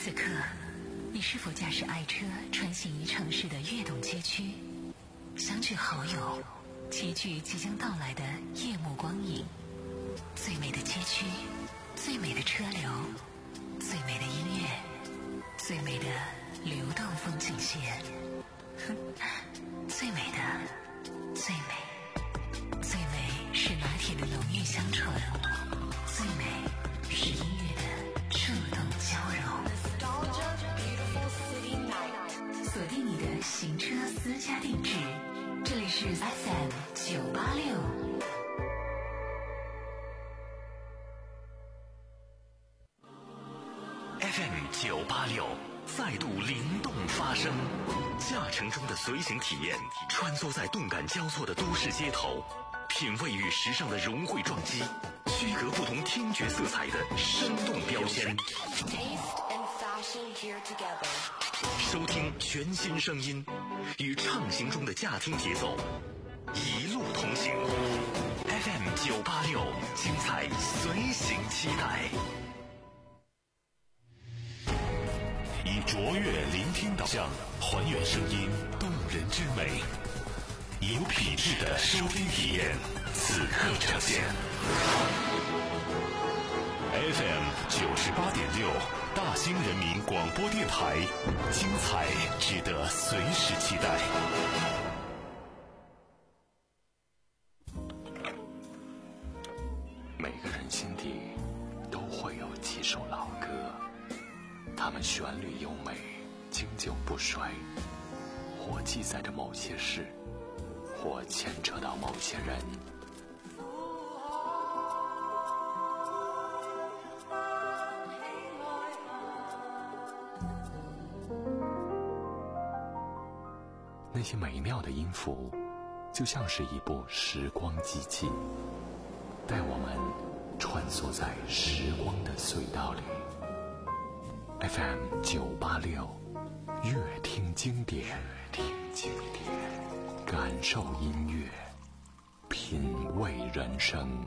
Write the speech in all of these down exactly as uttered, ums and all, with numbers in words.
此刻，你是否驾驶爱车穿行于城市的跃动街区，相聚好友，齐聚即将到来的夜幕光影？最美的街区，最美的车流，最美的音乐，最美的流动风景线，最美的，最美，最美是拿铁的浓郁香醇，最美是音乐的触动交融。锁定你的行车私家定制，这里是 F M 九八六。 F M 九八六再度灵动发声，驾乘中的随行体验，穿梭在动感交错的都市街头，品味与时尚的融汇撞击，区隔不同听觉色彩的生动标签。收听全新声音，与畅行中的驾听节奏，一路同行。F M 九八六，精彩随行期待。以卓越聆听导向还原声音动人之美，有品质的收听体验此刻呈现。F M 九十八点六，大兴人民广播电台，精彩值得随时期待。每个人心底都会有几首老歌，它们旋律优美，经久不衰，或记载着某些事，或牵扯到某些人。那些美妙的音符，就像是一部时光机器，带我们穿梭在时光的隧道里。F M 九八六，乐听经典，乐听经典，感受音乐，品味人生。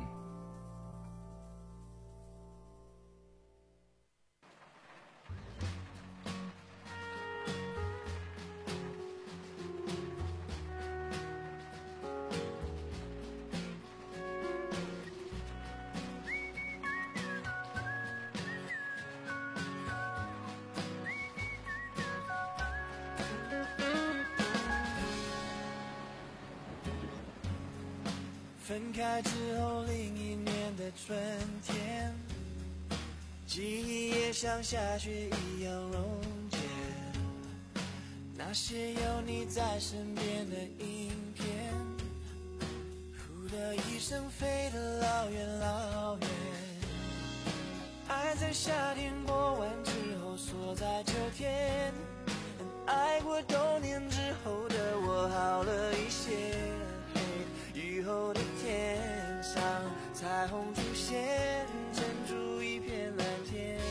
分开之后另一年的春天，记忆也像下雪一样溶解，那些有你在身边的影片，呼的一声飞得老远老远，爱在夏天过完之后锁在秋天，爱过多年之后的我好了一些，雨后的天上彩虹出现，撑出一片蓝天。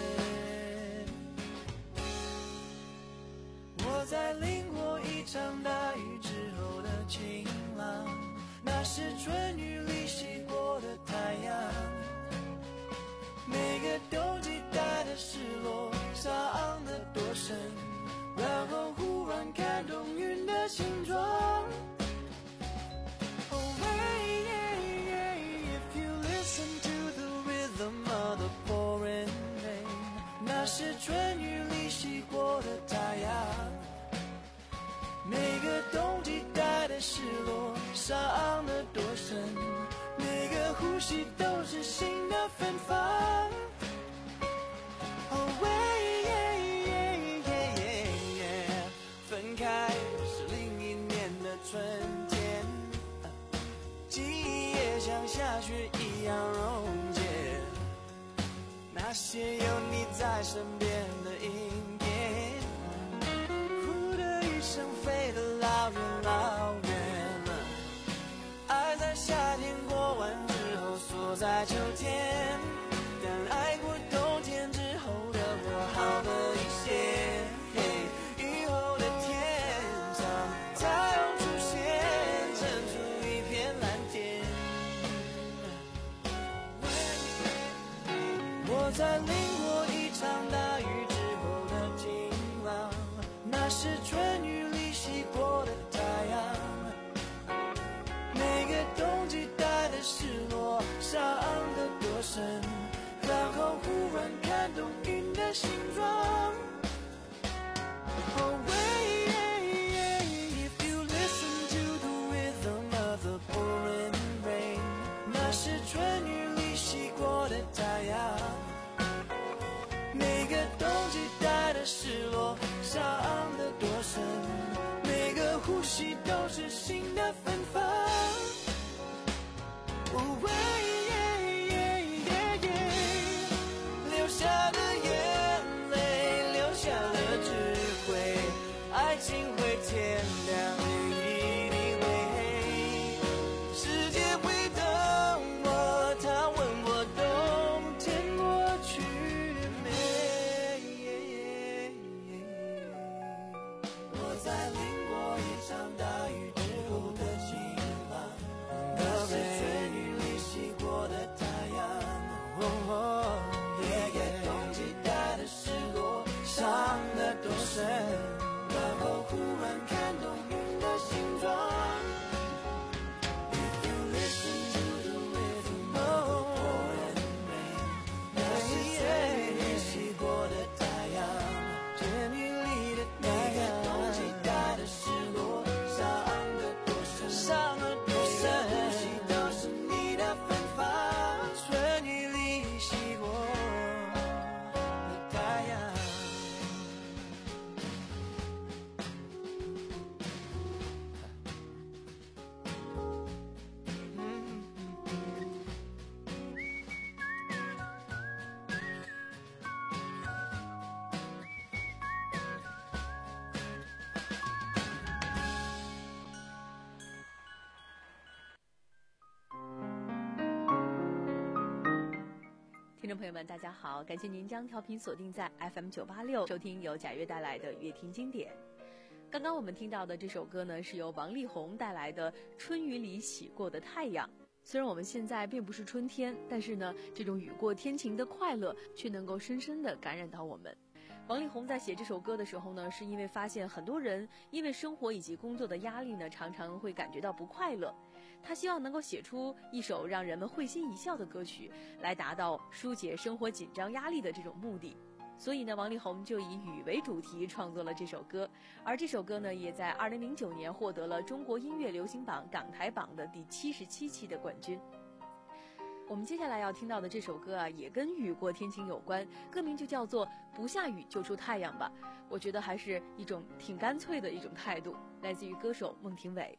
我在淋过一场大雨之后的晴朗，那是春雨里洗过的太阳，每个冬季带的失落伤得多深，然后忽然看懂云的形状。那是春雨里洗过的太阳，每个冬季带的失落伤得多深，每个呼吸都是新的芬芳。Oh, yeah, yeah, yeah, yeah. 分开是另一年的春天，记忆也像下雪一样溶解，那些有你在身边的影片，呼的一声飞得老远老远了，爱在夏天过完之后锁在秋天，但爱过冬天之后的我好了一些，雨后的天上彩虹出现，撑出一片蓝天。我在淋过一场大雨之后那是春雨里洗过的太阳。每个冬季带的失落，伤得多深，然后忽然看懂云的形状。Oh, wait, if you listen to the rhythm of the pouring rain, 那是春雨里洗过的太阳。每个冬季带的失落，伤得多深，每个呼吸都是新的芬芳。Oh, wait,流下的眼泪，流下了智慧，爱情会天亮，雨一定会黑，世界会等我，他问我冬天过去没。我在淋过一场大雨之后的晴朗，那是春雨里洗过的太阳。每个冬季带的失落，伤得多深，然后忽然看懂云的形状。If you listen to the rhythm of the pouring rain, 那是春雨里洗过的太阳。春雨里的太阳，每个冬季带的失落，伤得多深，伤得多深，呼吸都是你的芬芳。春雨里洗过的太阳。 听众朋友们，大家好，感谢您将调频锁定在 F M 九八六，收听由贾跃带来的乐听经典。刚刚我们听到的这首歌呢，是由王力宏带来的《春雨里洗过的太阳》。虽然我们现在并不是春天，但是呢，这种雨过天晴的快乐却能够深深地感染到我们。王力宏在写这首歌的时候呢，是因为发现很多人因为生活以及工作的压力呢，常常会感觉到不快乐。他希望能够写出一首让人们会心一笑的歌曲，来达到疏解生活紧张压力的这种目的。所以呢，王力宏就以雨为主题创作了这首歌，而这首歌呢，也在二零零九年获得了中国音乐流行榜港台榜的第七十七期的冠军。我们接下来要听到的这首歌啊，也跟雨过天晴有关，歌名就叫做《不下雨就出太阳吧》。我觉得还是一种挺干脆的一种态度，来自于歌手孟庭苇。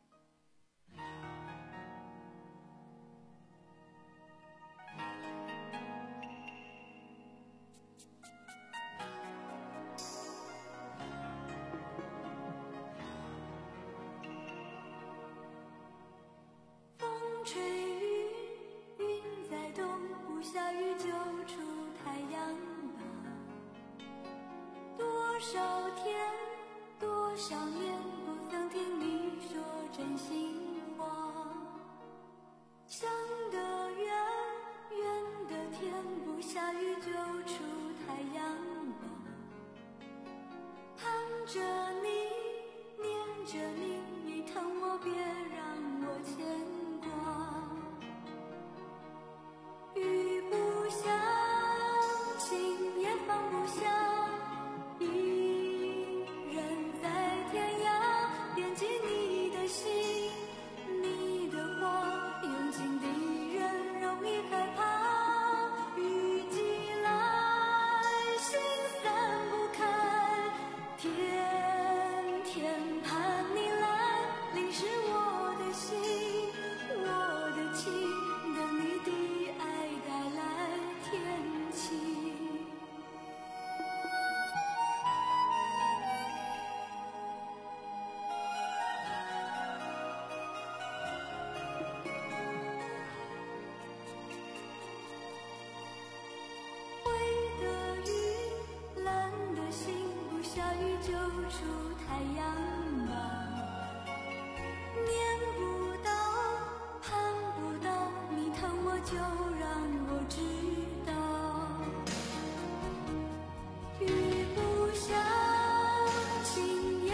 雨不下，情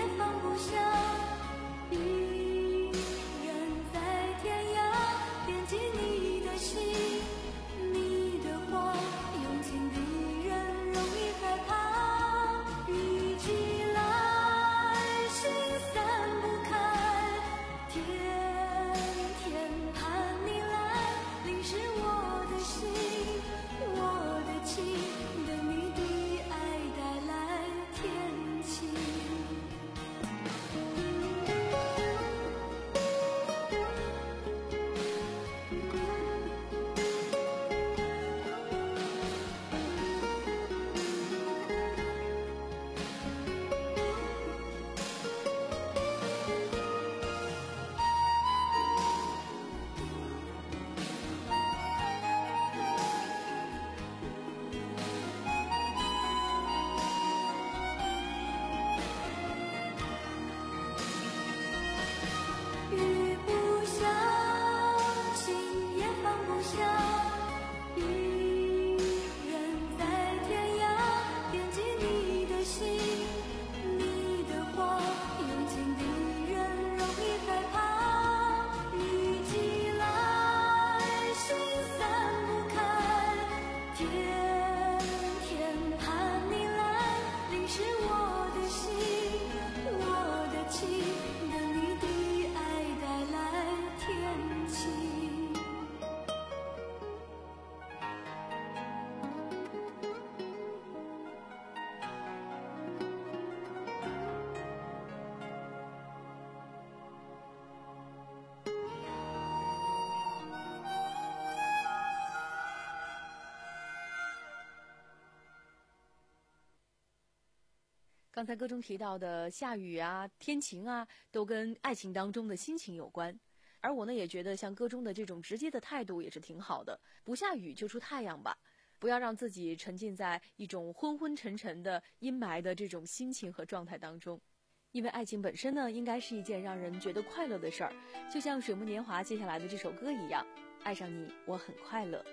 刚才歌中提到的下雨啊、天晴啊，都跟爱情当中的心情有关。而我呢，也觉得像歌中的这种直接的态度也是挺好的。不下雨就出太阳吧，不要让自己沉浸在一种昏昏沉沉的阴霾的这种心情和状态当中。因为爱情本身呢，应该是一件让人觉得快乐的事儿，就像水木年华接下来的这首歌一样，爱上你，我很快乐。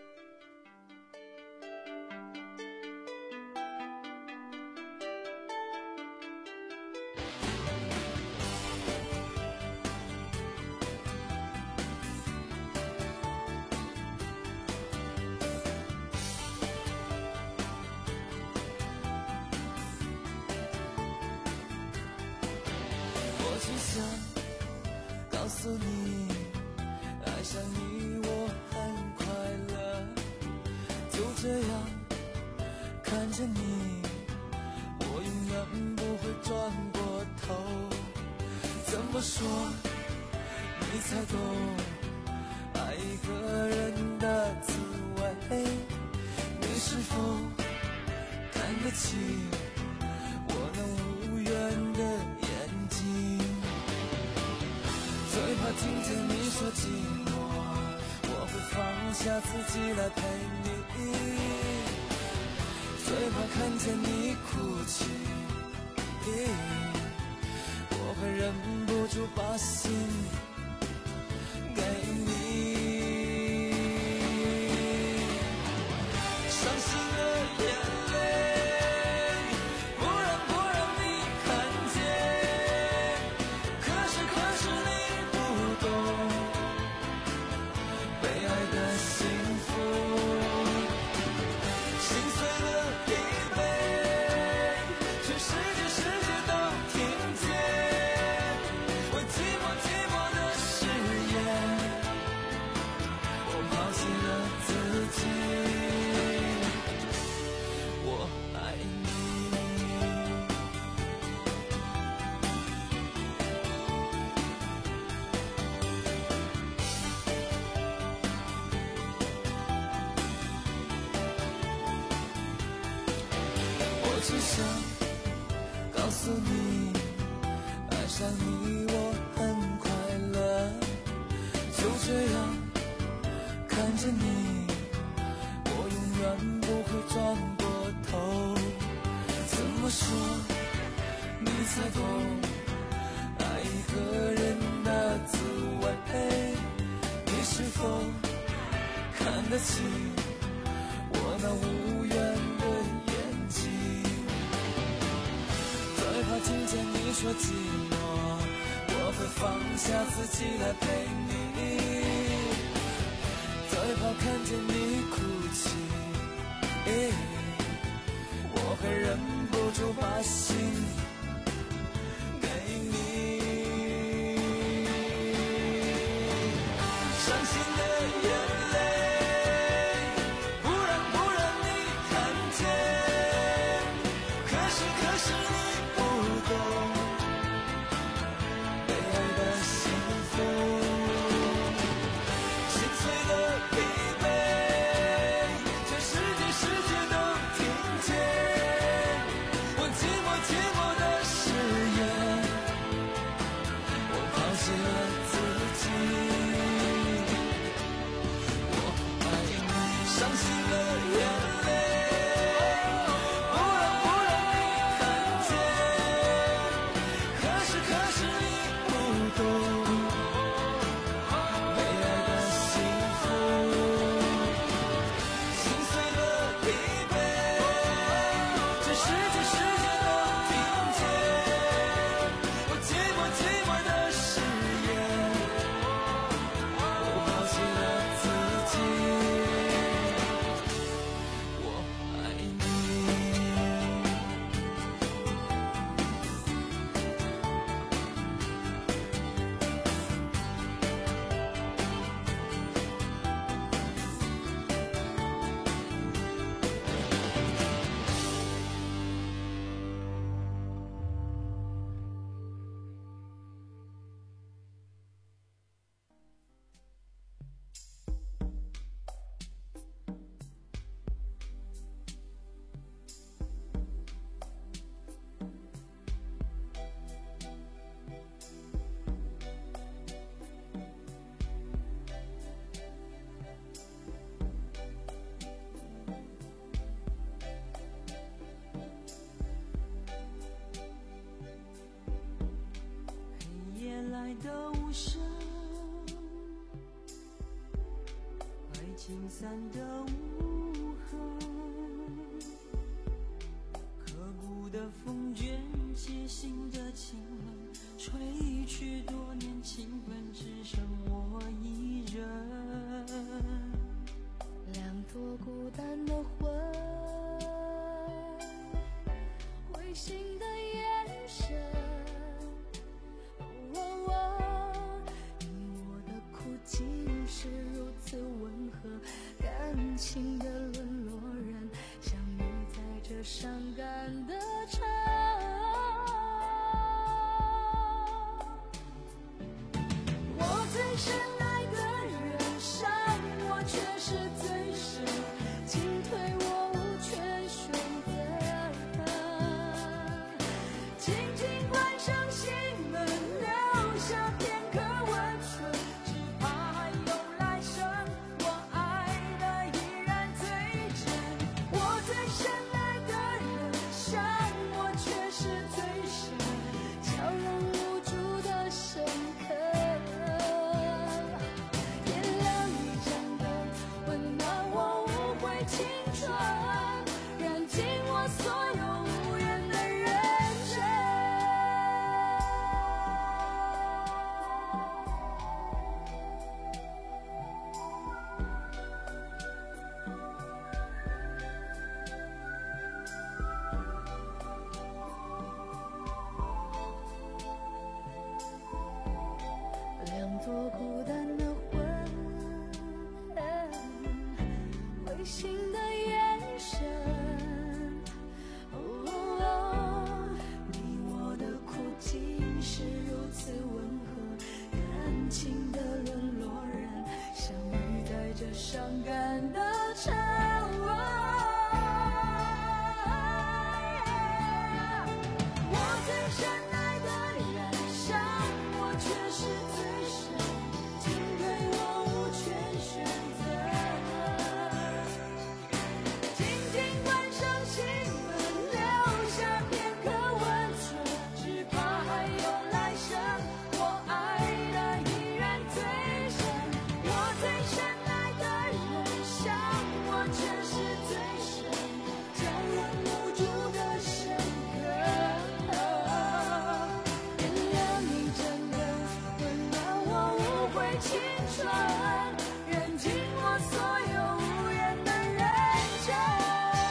想告诉你，爱上你我很快乐，就这样看着你，我永远不会转过头。怎么说你才懂爱一个人的滋味？你是否看得起我那无缘的眼睛？最怕听见你说寂寞，我会放下自己来陪你。最怕看见你哭泣，我会忍不住把心给你。伤心的眼泪不让不让你看见，可是可是你不懂被爱的幸福，心碎了疲惫，全世界世界都听见，我寂寞寂寞的誓言，我抛弃了自己，我爱你。我只想告诉你，爱上你我很快乐，就这样看着你，我永远不会转过头。怎么说你才懂爱一个人的滋味？你是否看得起我那无缘的眼睛？最怕听见你说寂寞，我会放下自己来陪你。最怕看见你哭泣，我会忍不住把心给你。伤心的眼泪不让不让你看见，可是可是你不懂被爱的幸福，心碎的疲惫，全世界世界都听见，我寂寞寂寞的心散的无痕，刻骨的风卷起心的清冷，吹去多年情分，只剩我一人。 两朵孤单的魂，灰心的眼神，哦哦，你我的苦竟是如此温和，感情的沦落人，相遇在这伤感的城。我最深爱的人，伤我却是最深，进退我无权选择。紧紧关上心门，留下片刻温存，只怕还有来生，我爱的依然最真。我最深爱的人，伤我却是最深，悄然无助的深刻。点亮一盏灯，温暖我无悔青春，燃尽我所有无言的认真。两朵孤单的魂，灰心的眼神，哦，你我的苦竟是如此温和，感情的沦落人，相遇在这伤感的城。我最深爱的人，伤我却是最深，进退我无权选择。紧紧关上心门，留下片刻温存，只怕还有来生，我爱的依然最深。我最深爱的人，伤我却是最深，叫人无助的深刻。点亮一盏灯，温暖我无悔青春，燃尽我所有无言的认真。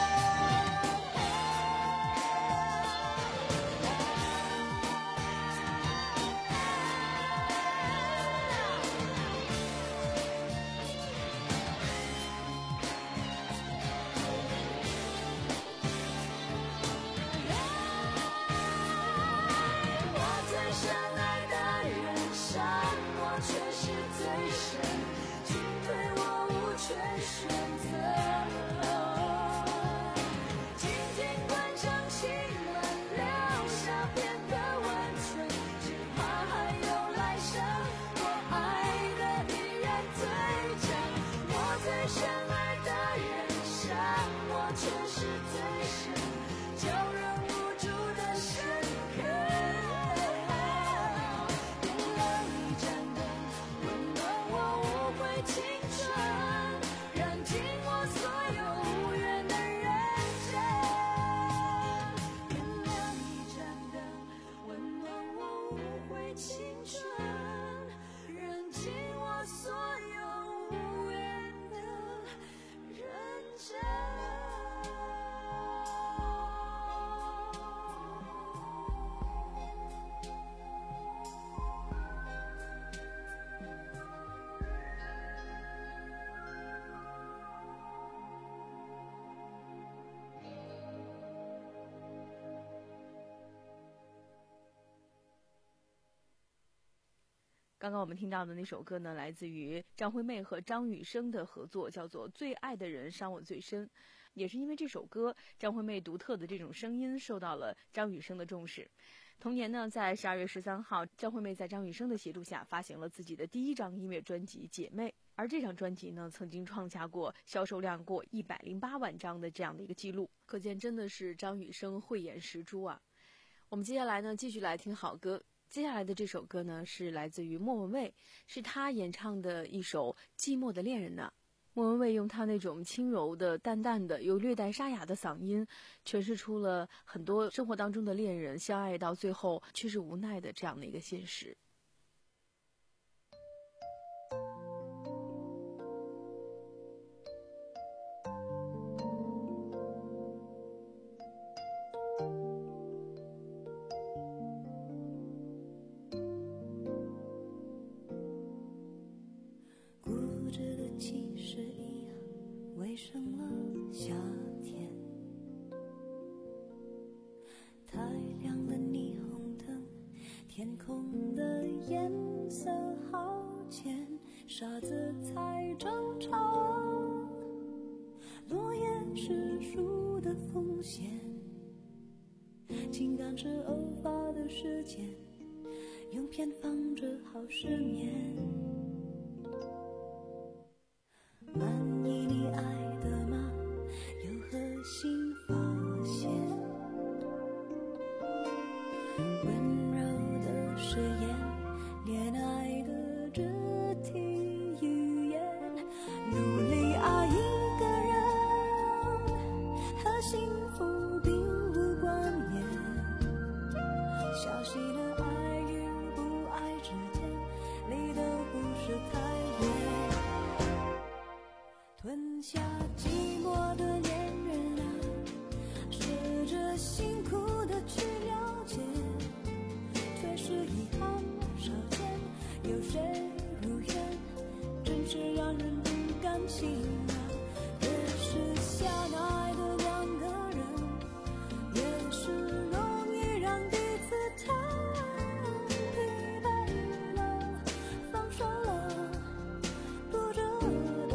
我最深爱的人，伤我却是最深，进退我无权选择。紧紧关上心门，留下片刻温存，只怕还有来生，我爱的依然最真。我最深爱的人，伤我却是最深，叫人无助的深刻。点亮一盏灯，温暖我无悔青春，燃尽我所有无言的认真。点亮一盏灯，温暖我无悔青春，燃尽我所有无言的认真。 刚刚我们听到的那首歌呢，来自于张惠妹和张雨生的合作，叫做《最爱的人伤我最深》。也是因为这首歌，张惠妹独特的这种声音受到了张雨生的重视。同年呢，在十二月十三号，张惠妹在张雨生的协助下发行了自己的第一张音乐专辑《姐妹》，而这张专辑呢，曾经创下过销售量过一百零八万张的这样的一个记录，可见真的是张雨生慧眼识珠啊。我们接下来呢，继续来听好歌。接下来的这首歌呢，是来自于莫文蔚，是她演唱的一首《寂寞的恋人》呢。 莫文蔚用她那种轻柔的、淡淡的又略带沙哑的嗓音，诠释出了很多生活当中的恋人相爱到最后却是无奈的这样的一个现实。 固执的其实一样围上了夏天，太亮的霓虹灯，天空的颜色好浅，沙子踩正常，落叶是树的风险，情感是偶发的事件，用偏方治好失眠。满意你爱的吗？有何新发现？温柔的誓言，恋爱的肢体语言，努力爱一个人，和幸福并无关联。小心的爱与不爱之间，离得不是太远。吞下寂寞的恋人啊，试着辛苦的去了解，却是遗憾少见。有谁如愿，真是让人不甘心啊。越是相爱的两个人，越是容易让彼此太疲惫了，放手了，不值得。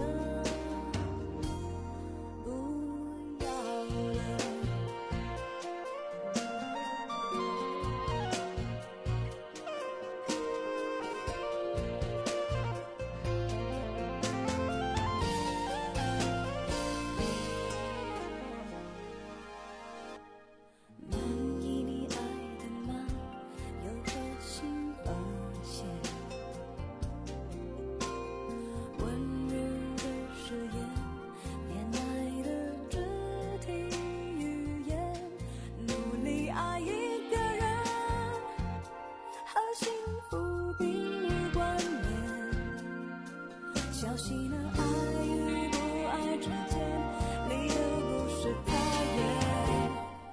小心的爱与不爱之间，离得不是太远。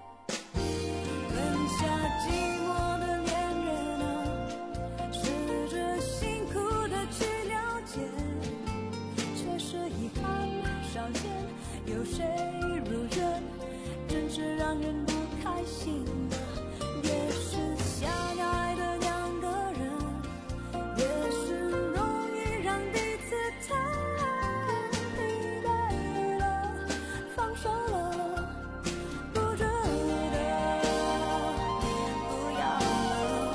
吞下寂寞的恋人啊，试着辛苦的去了解，却是遗憾少见。有谁如愿，真是让人不开心啊。越是相爱的两个人，越是容易让彼此太疲惫了，放手了，不值得，不要了。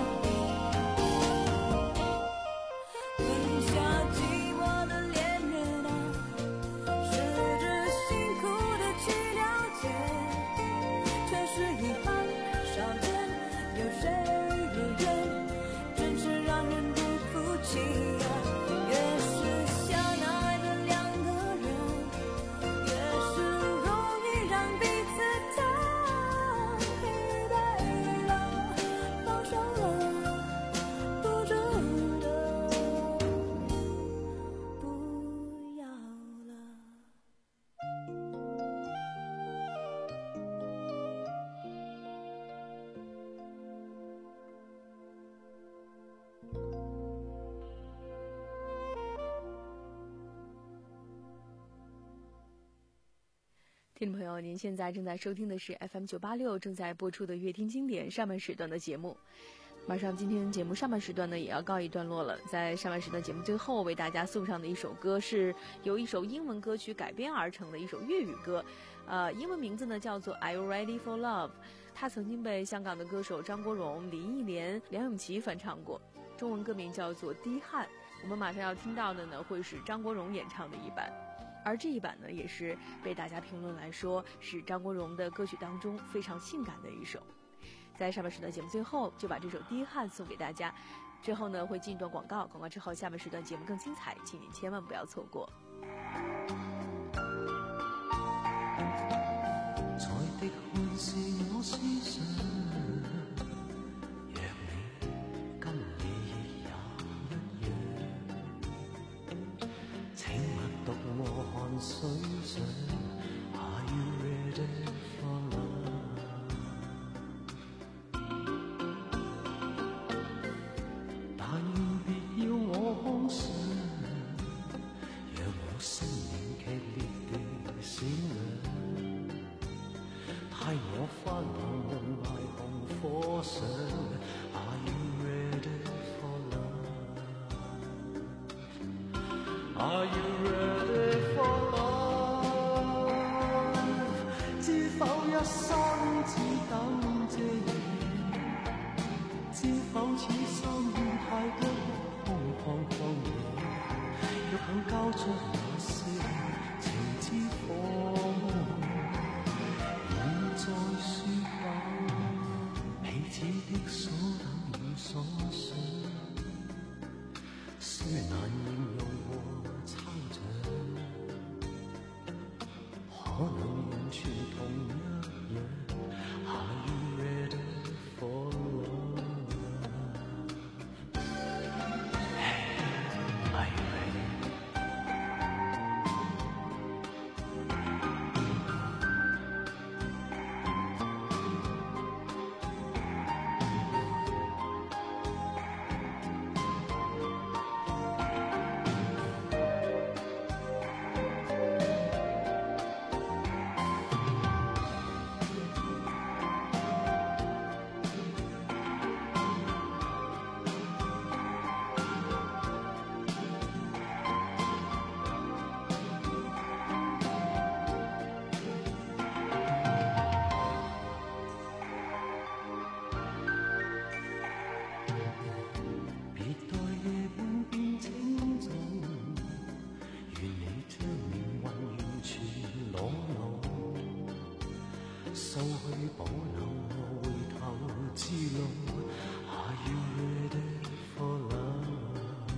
吞下寂寞的恋人啊，试着辛苦的去了解，却是遗憾少见。有谁如愿，真是让人不服气啊。越是相爱的两个人，越是容易让彼此太疲惫了，放手了，不值得，不要了。 听众朋友，您现在正在收听的是 F M 九八六正在播出的乐听经典上半时段的节目。马上今天节目上半时段呢也要告一段落了，在上半时段节目最后为大家送上的一首歌是由一首英文歌曲改编而成的一首粤语歌，呃，英文名字呢叫做 Are You Ready for Love？ 它曾经被香港的歌手张国荣、林忆莲、梁咏琪翻唱过，中文歌名叫做《滴汗》。我们马上要听到的呢会是张国荣演唱的一版，而这一版呢也是被大家评论来说是张国荣的歌曲当中非常性感的一首。在上半时段节目最后就把这首《滴汗》送给大家，之后呢会进一段广告，广告之后下半时段节目更精彩，请您千万不要错过。 泛红霓虹火上 Are you ready for love? Are you ready for love? 知否一生只等這夜，知否此心太多空曠曠野，若肯交出那些情之火，現在說吧，彼此的所等與所想，雖難形容和猜想，可能完全同一樣。Are you ready for love? Hey, are you ready? 收去保留我回頭之路 Are you ready for love?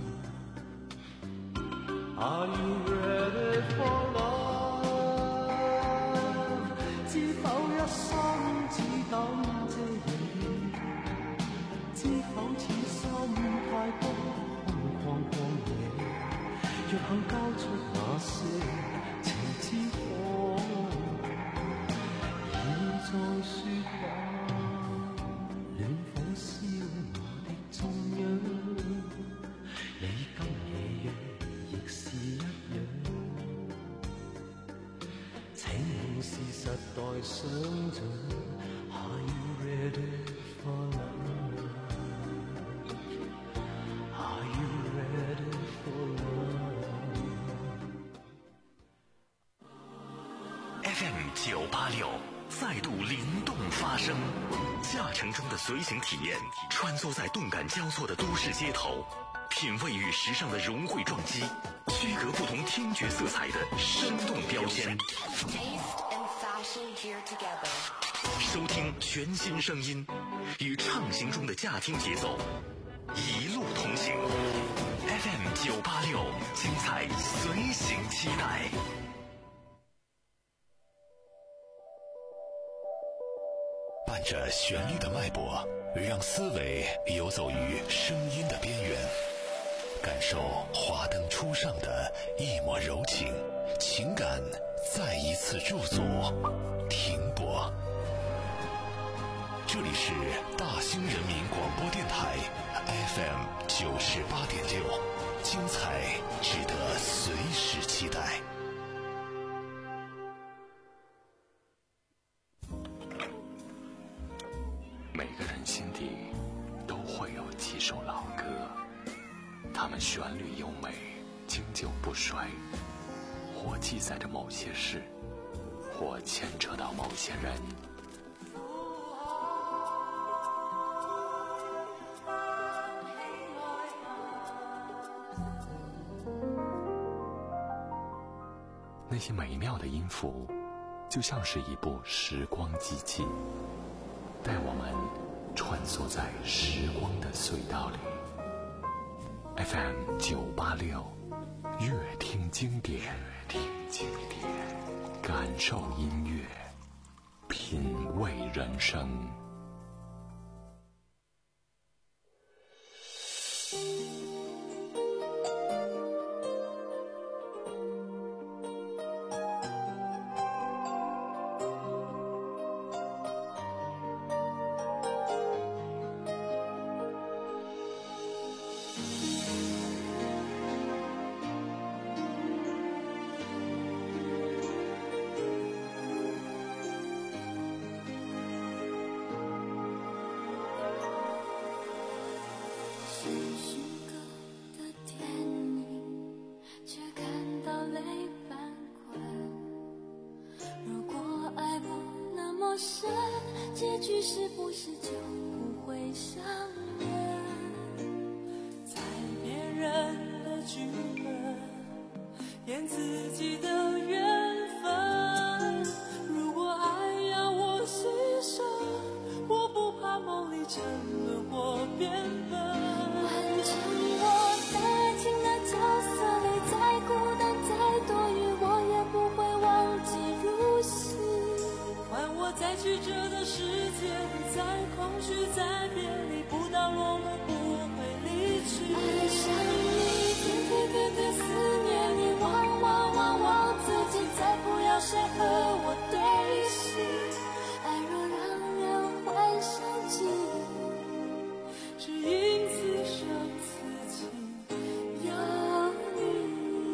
Are you ready for love? 知否一生只等這夜，知否此心太多空曠曠野，若肯交出那些情之火，再說吧，暖火燒我的中央，你今夜若亦是一樣，請用事實代想像 Are you ready for love? Are you ready for love? F M 九八六再度灵动发声，驾乘中的随行体验，穿梭在动感交错的都市街头，品味与时尚的融汇撞击，区隔不同听觉色彩的生动标签。收听全新声音，与畅行中的驾听节奏，一路同行。F M 九八六，精彩随行期待。伴着旋律的脉搏，让思维游走于声音的边缘，感受华灯初上的一抹柔情，情感再一次驻足停泊。这里是大兴人民广播电台 F M 九十八点六，精彩值得随时期待。每个人心底都会有几首老歌，它们旋律优美，经久不衰，或记载着某些事，或牵扯到某些人。那些美妙的音符，就像是一部时光机器，带我们穿梭在时光的隧道里。 F M 九八六，乐听经典，听经典，感受音乐，品味人生。 新诗歌的电影，却看到泪斑滚。如果爱不那么深，结局是不是就不会相认？ 在别人的剧本演自己的缘分，如果爱要我牺牲，我不怕梦里沉沦或变笨。 换成我在爱情的角色里，再孤单再多余，我也不会忘记如昔。 换我在曲折的世界里，在空虚在别离，不到落幕不会离去。 爱上你，天天天天思念你，忘忘忘忘自己，再不要谁和我对戏。爱若让人幻想起， 只因此生此情， 有你。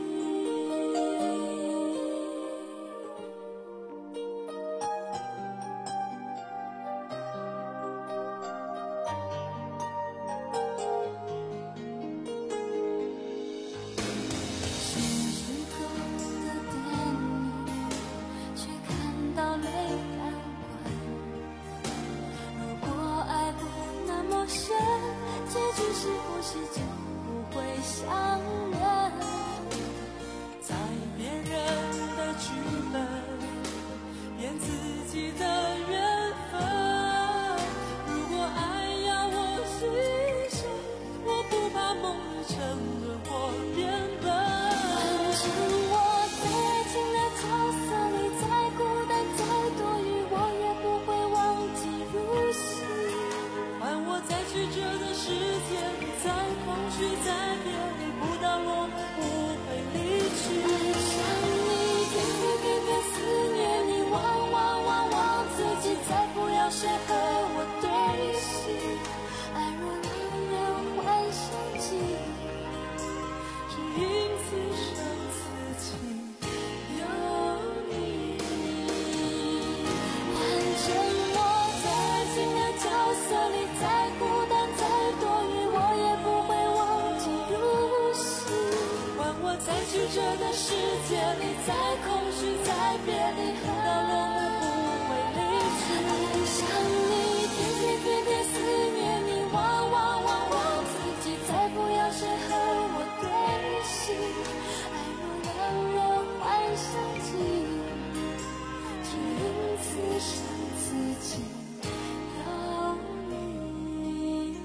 新时刻的电影，却看到泪斑滚。如果爱不那么深，结局是不是就不会相认？ 在别人的剧本演自己的缘分，如果爱要我牺牲，我不怕梦里沉沦或变笨。 换成我在爱情的角色里，再孤单再多余，我也不会忘记如昔。 换我在曲折的世界里，在空虚在别离，不到落幕不会离去。 爱上你，天天天天思念你，忘忘忘忘自己，再不要谁和我对戏。爱若让人幻想起， 只因此生此情，有你。 换成我在爱情的角色里，再孤单再多余，我也不会忘记如昔。 换我在曲折的世界里，在空虚在别离，不到落幕不会离去。 爱上你，天天天天思念你，忘忘忘忘自己，再不要谁和我对戏。爱若让人幻想起，只因此生此情，有你。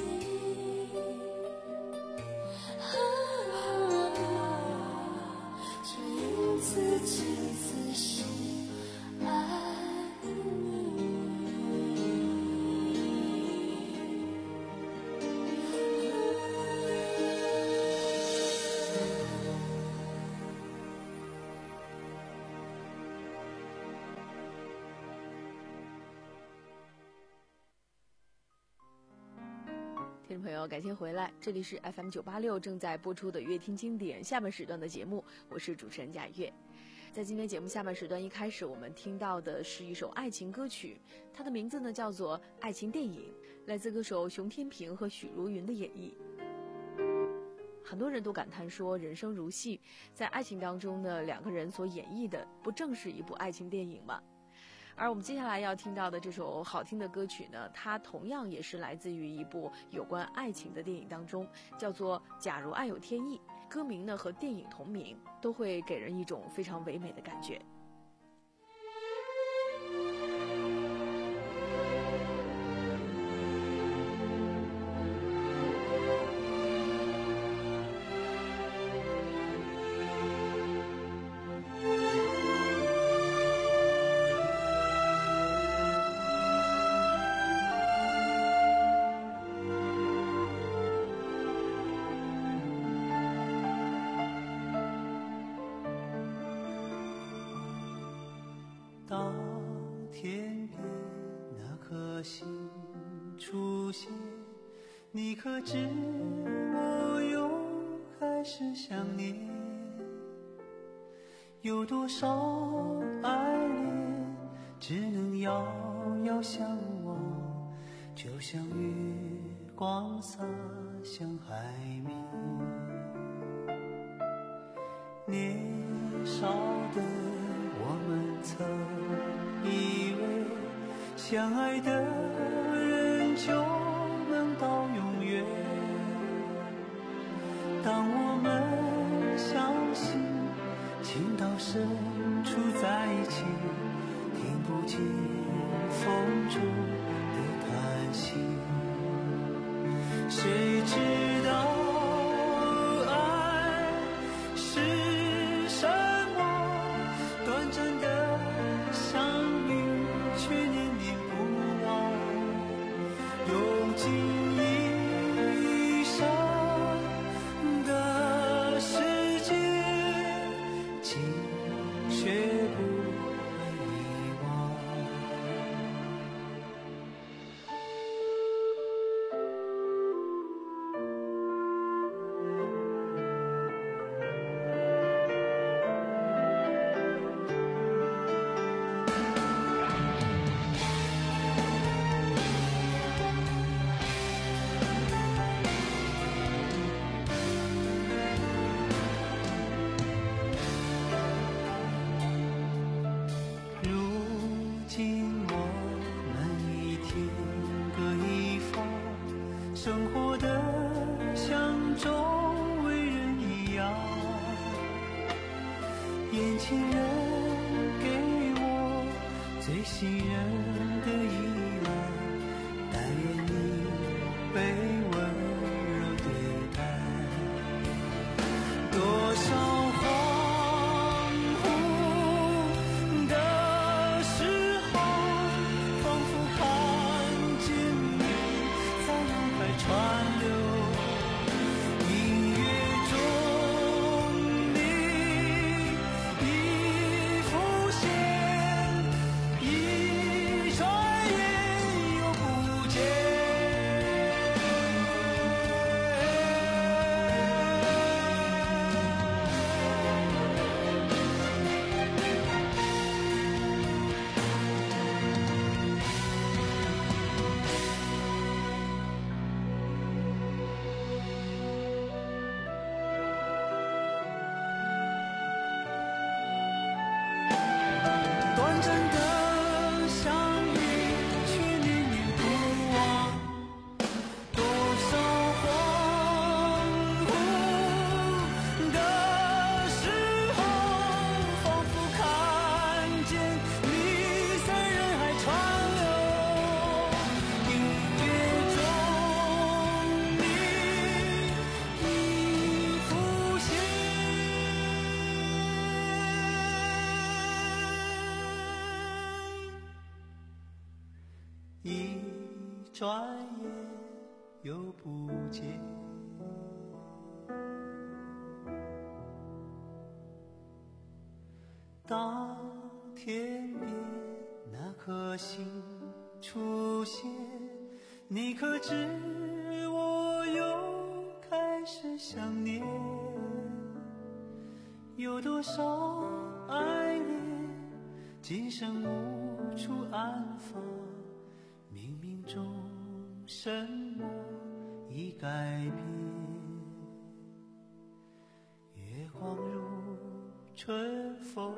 只因此情此心爱你。 听众朋友，感谢回来，这里是 F M 九八六正在播出的乐听经典下半时段的节目，我是主持人贾月。在今天节目下半时段一开始，我们听到的是一首爱情歌曲，它的名字呢叫做《爱情电影》，来自歌手熊天平和许茹芸的演绎。很多人都感叹说，人生如戏，在爱情当中呢，两个人所演绎的不正是一部爱情电影吗？而我们接下来要听到的这首好听的歌曲呢，它同样也是来自于一部有关爱情的电影当中，叫做《假如爱有天意》，歌名呢和电影同名，都会给人一种非常唯美的感觉。 当天边那颗星出现，你可知我又开始想念？有多少爱恋只能遥遥相望，就像月光洒向海面。年少的我们曾以为相爱的人就能到永远，当我们相信情到深处在一起，听不见风中的叹息。谁知道爱是什么？短暂的相遇，却念念不忘，用尽一生的时间，竟学不会遗忘。生活的像周围人一样，眼前人给我最信任的依赖，但愿你被温柔对待。多少恍惚的时候，仿佛看见你在脑海川流，音乐中你已浮现，一转眼又不见。短暂的相遇，却念念不忘。多少恍惚的时候，仿佛看见你在人海川流。音乐中你已浮现。一转眼又不见。当天边那颗星出现，你可知我又开始想念？有多少爱恋，今生无处安放，冥冥中什么已改变？月光如春风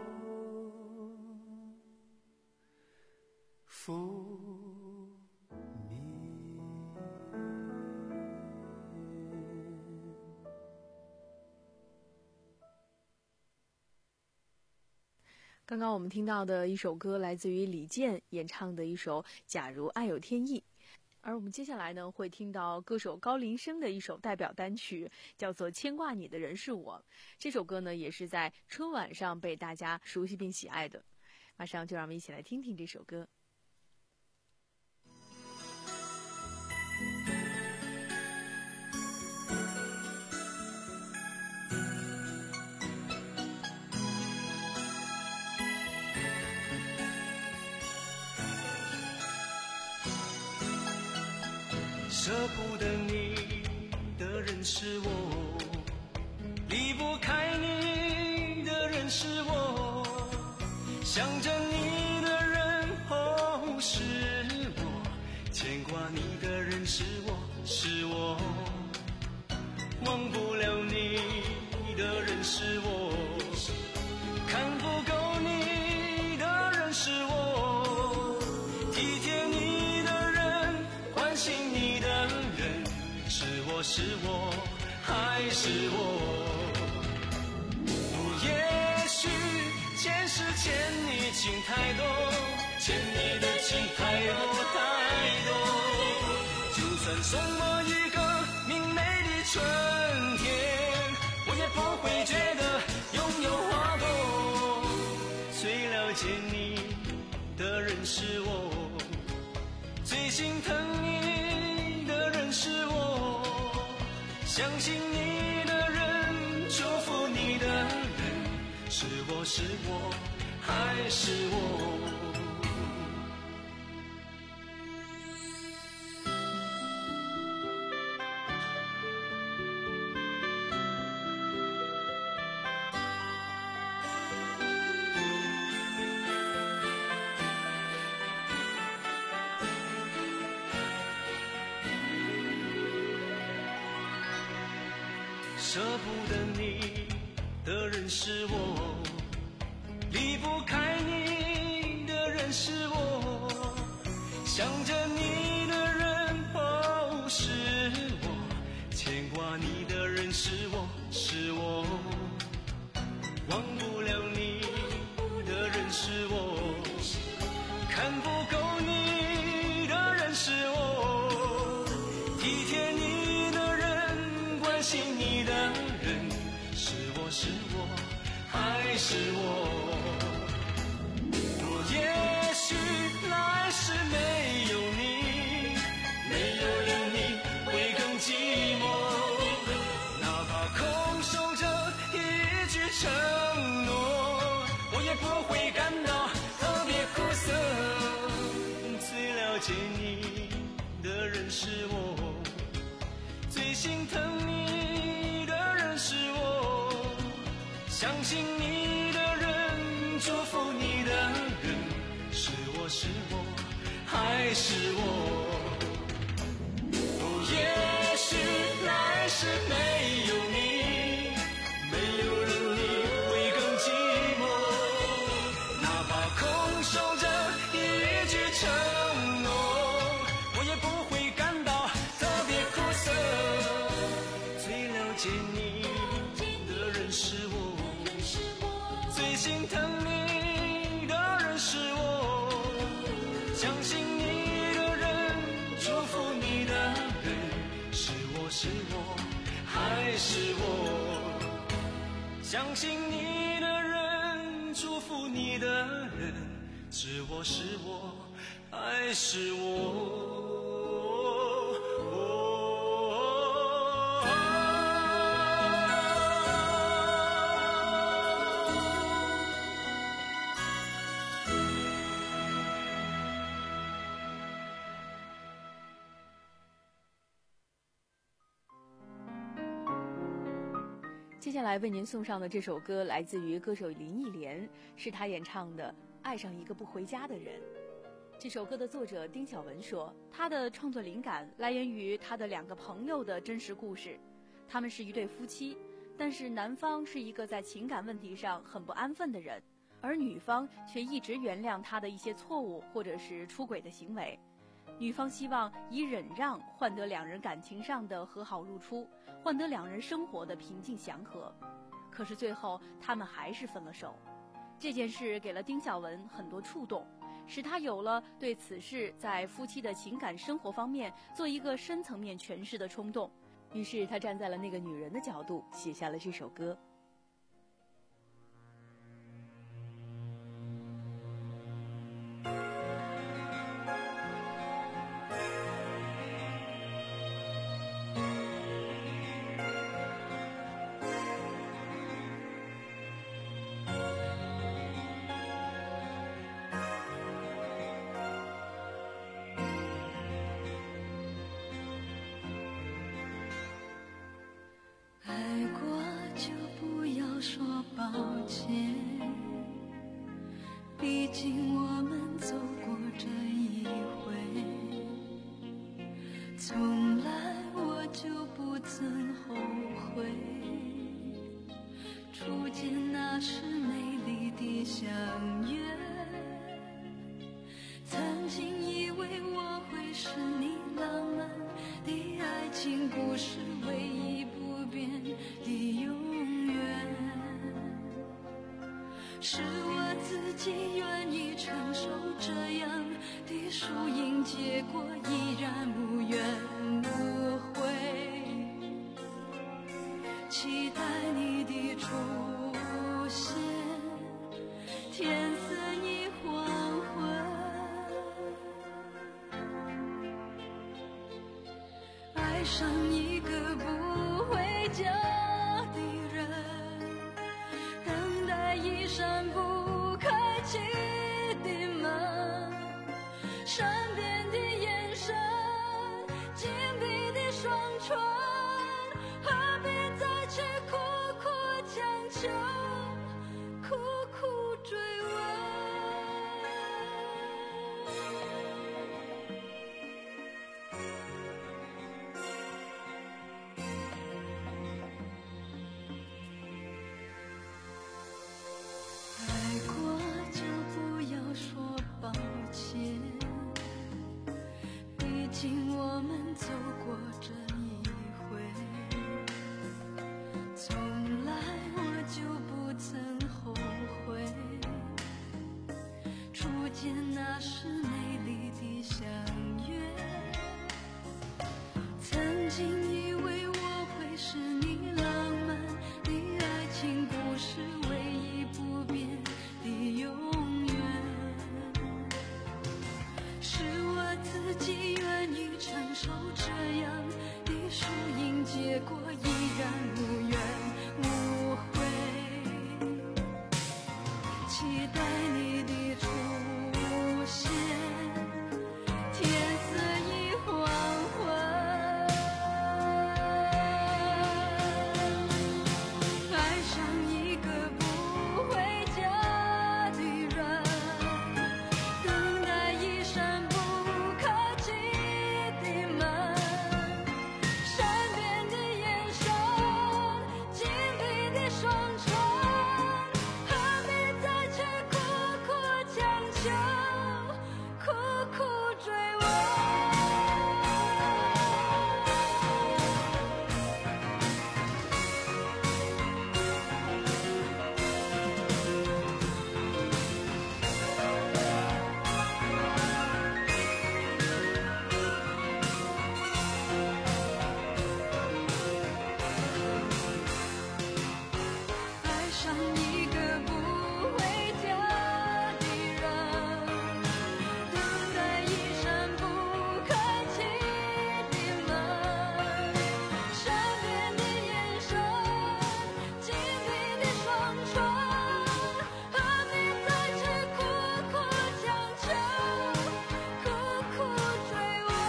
拂面。 刚刚我们听到的一首歌来自于李健演唱的一首《假如爱有天意》，而我们接下来呢会听到歌手高林生的一首代表单曲，叫做《牵挂你的人是我》。这首歌呢也是在春晚上被大家熟悉并喜爱的。马上就让我们一起来听听这首歌。 舍不得你的人是我，离不开你的人是我，想着你的人哦是我，牵挂你的人是我，是是我，还是我。也许前世欠你情太多，欠你的情太多太多。就算送我一个明媚的春天，我也不会觉得拥有花朵。最了解你的人是我，最心疼你的人是我，相信你的人，祝福你的人，是我是我还是我。舍不得你的人是我，离不开你的人是我，想着你的人哦是我，牵挂你的人是我是我，忘不了你的人是我，看不够你的人是我，体贴你的人，关心你的人，是我是我还是我。我也许来世没有你，没有了你会更寂寞，哪怕空守着一句承诺，我也不会感到特别苦涩。最了解你的人是我，最心疼你的人是我，相信你的人，祝福你的人，是我是我还是我。哦，也许来世没有你，没有了你会更寂寞，哪怕空守着一句承诺，我也不会感到特别苦涩。最了解你的人是我，最心疼你的人是我，相信你的人，祝福你的人，是我是我还是我。相信你的人，祝福你的人，是我是我还是我。 接下来为您送上的这首歌来自于歌手林忆莲，是她演唱的《爱上一个不回家的人》。这首歌的作者丁晓文说，他的创作灵感来源于他的两个朋友的真实故事。他们是一对夫妻，但是男方是一个在情感问题上很不安分的人，而女方却一直原谅他的一些错误或者是出轨的行为。女方希望以忍让换得两人感情上的和好如初，换得两人生活的平静祥和，可是最后他们还是分了手。这件事给了丁晓文很多触动，使他有了对此事在夫妻的情感生活方面做一个深层面诠释的冲动，于是他站在了那个女人的角度，写下了这首歌。 毕竟我们走过这一回，从来我就不曾后悔，初见那时美丽的相约，曾经以为我会是你浪漫的爱情故事，为迎结果依然无怨无悔，期待你的出现，天色已黄昏，爱上一个不回家的人，等待一扇不开启的门，善变的眼神，紧闭的双唇，何必再去苦苦强求，苦苦追问。爱过就不要说抱歉，毕竟我们走过这一回，从来我就不曾后悔，初见那时美丽的相约，曾经以为我会是你浪漫的爱情故事唯一不变的永远，是我自己愿意承受这样的输赢，结果依然无怨无悔，期待你的出现，天色已黄昏，爱上一个不回家的人，等待一扇不开启的门，善变的眼神，紧闭的双唇，何必再去苦苦强求，苦苦追问。爱上一个不回家的人，等待一扇不开启的门，善变的眼神，紧闭的双唇，何必再去苦苦强求，苦苦追问。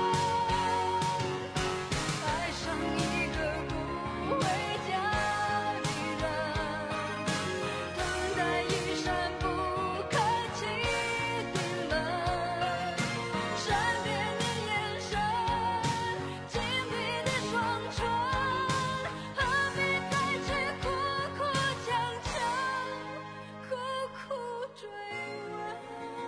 爱上一个不回家的人，等待一扇不开启的门，善变的眼神，紧闭的双唇，何必再去苦苦强求，苦苦追问。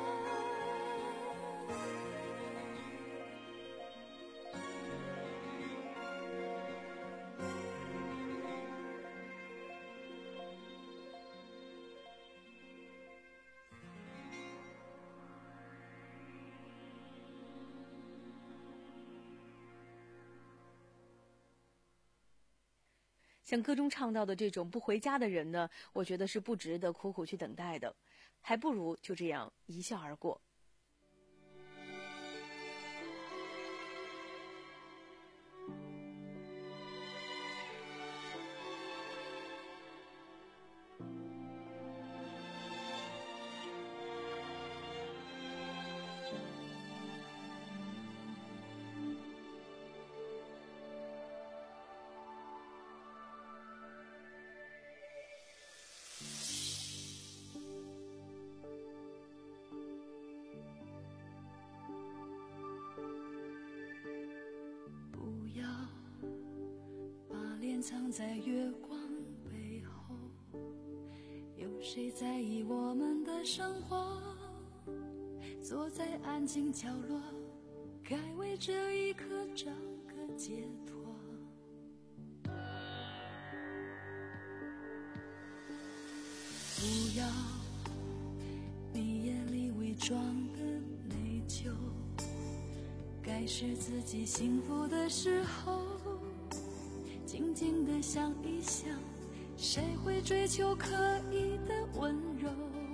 像歌中唱到的这种不回家的人呢，我觉得是不值得苦苦去等待的，还不如就这样一笑而过。 不要把脸藏在月光背后，有谁在意我们的生活？坐在安静角落，该为这一刻找个解脱。不要你眼里伪装的内疚， 该是自己幸福的时候，静静地想一想，谁会追求可以的温柔？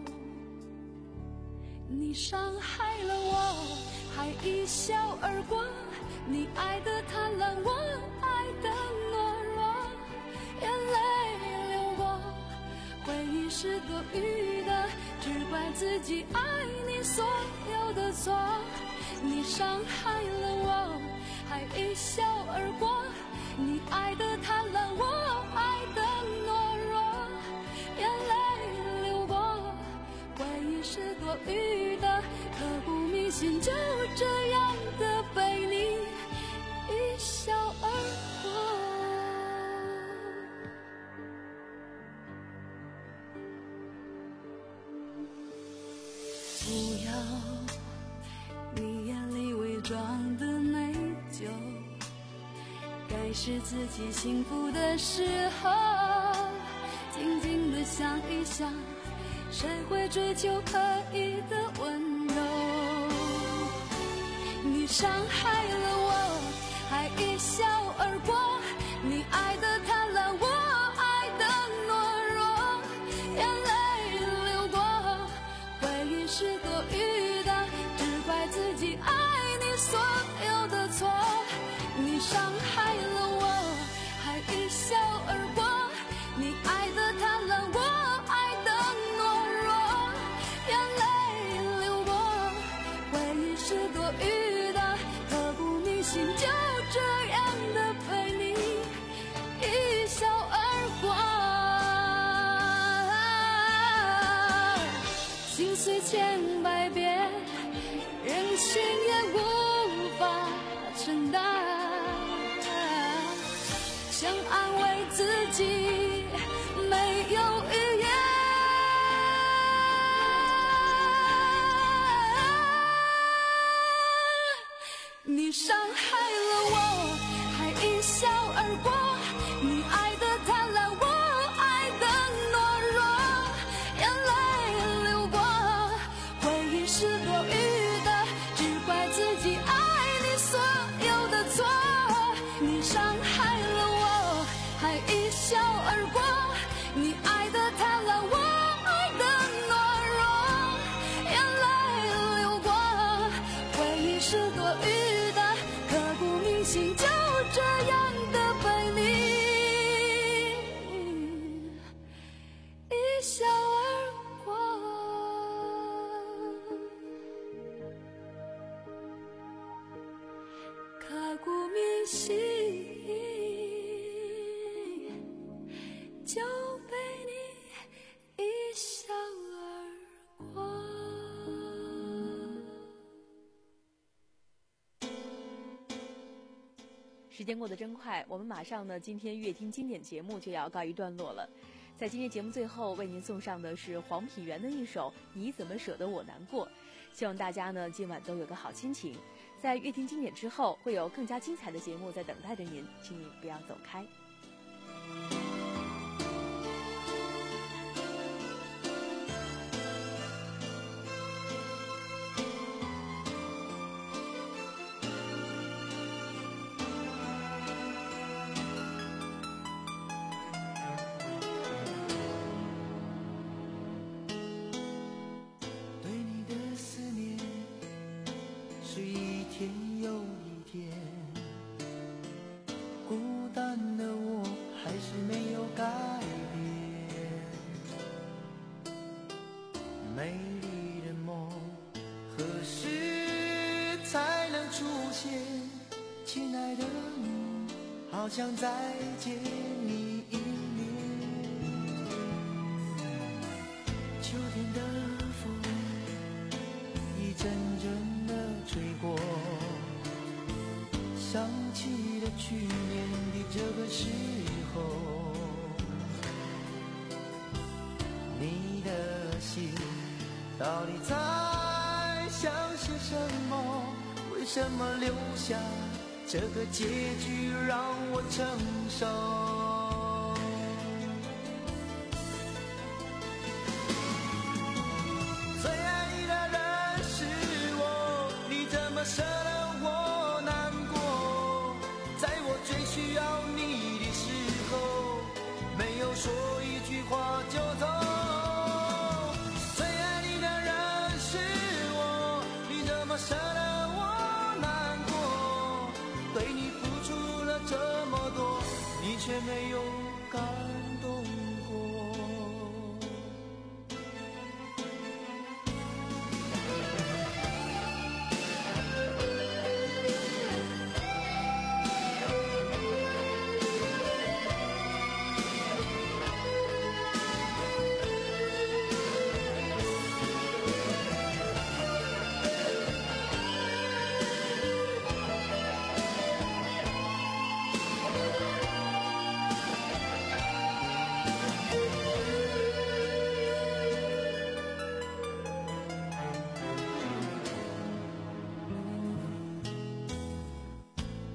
你伤害了我，还一笑而过，你爱的贪婪，我爱的懦弱，眼泪流过，回忆是多余的，只怪自己爱你所有的错。你伤害了我，还一笑而过，你爱的贪婪，我爱的懦弱，眼泪流过，回忆是多余的，刻骨铭心，就这样的被你一笑而过。不要你眼里伪装的美酒，该是自己幸福的时候，静静地想一想，谁会追求可以的温柔？你伤害了我，还一笑而过，你爱的贪婪，我爱的懦弱，眼泪流过，回忆是多余的，只怪自己爱你所有的错。你伤害了我，还一笑而过，你爱的贪婪，我爱的懦弱，眼泪流过，回忆是多余的，刻骨铭心，就这样的被你一笑而过。心碎千百遍，人心也无法承担，想安慰自己没有语言。你伤害了我，还一笑而过，你爱的贪婪，我爱的懦弱，眼泪流过，回忆是多余的，只怪自己爱你所有的错。你伤害了我，还一笑而过，你爱的贪婪，我爱的懦弱，眼泪流过，回忆是多余的，刻骨铭心，就这样的被你一笑而过。刻骨铭心，就被你一笑而过。 时间过得真快，我们马上呢，今天乐听经典节目就要告一段落了。在今天节目最后，为您送上的是黄品源的一首《你怎么舍得我难过》，希望大家呢今晚都有个好心情。在乐听经典之后，会有更加精彩的节目在等待着您，请您不要走开。 对你的思念是一天又一天，孤单的我还是没有改变。美丽的梦何时才能出现？亲爱的你，好想再见你一面。秋天的风一阵阵的吹过，想起了去年的这个时候，你的心到底在想些什么？为什么留下这个结局让我承受？最爱你的人是我，你怎么舍得我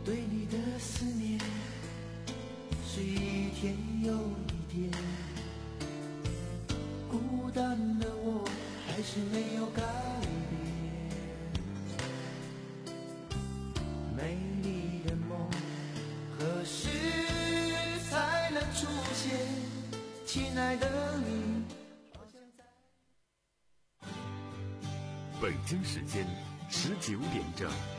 对你的思念是一天又一天，孤单的我还是没有改变。美丽的梦何时才能出现？亲爱的你， 北京时间十九点整。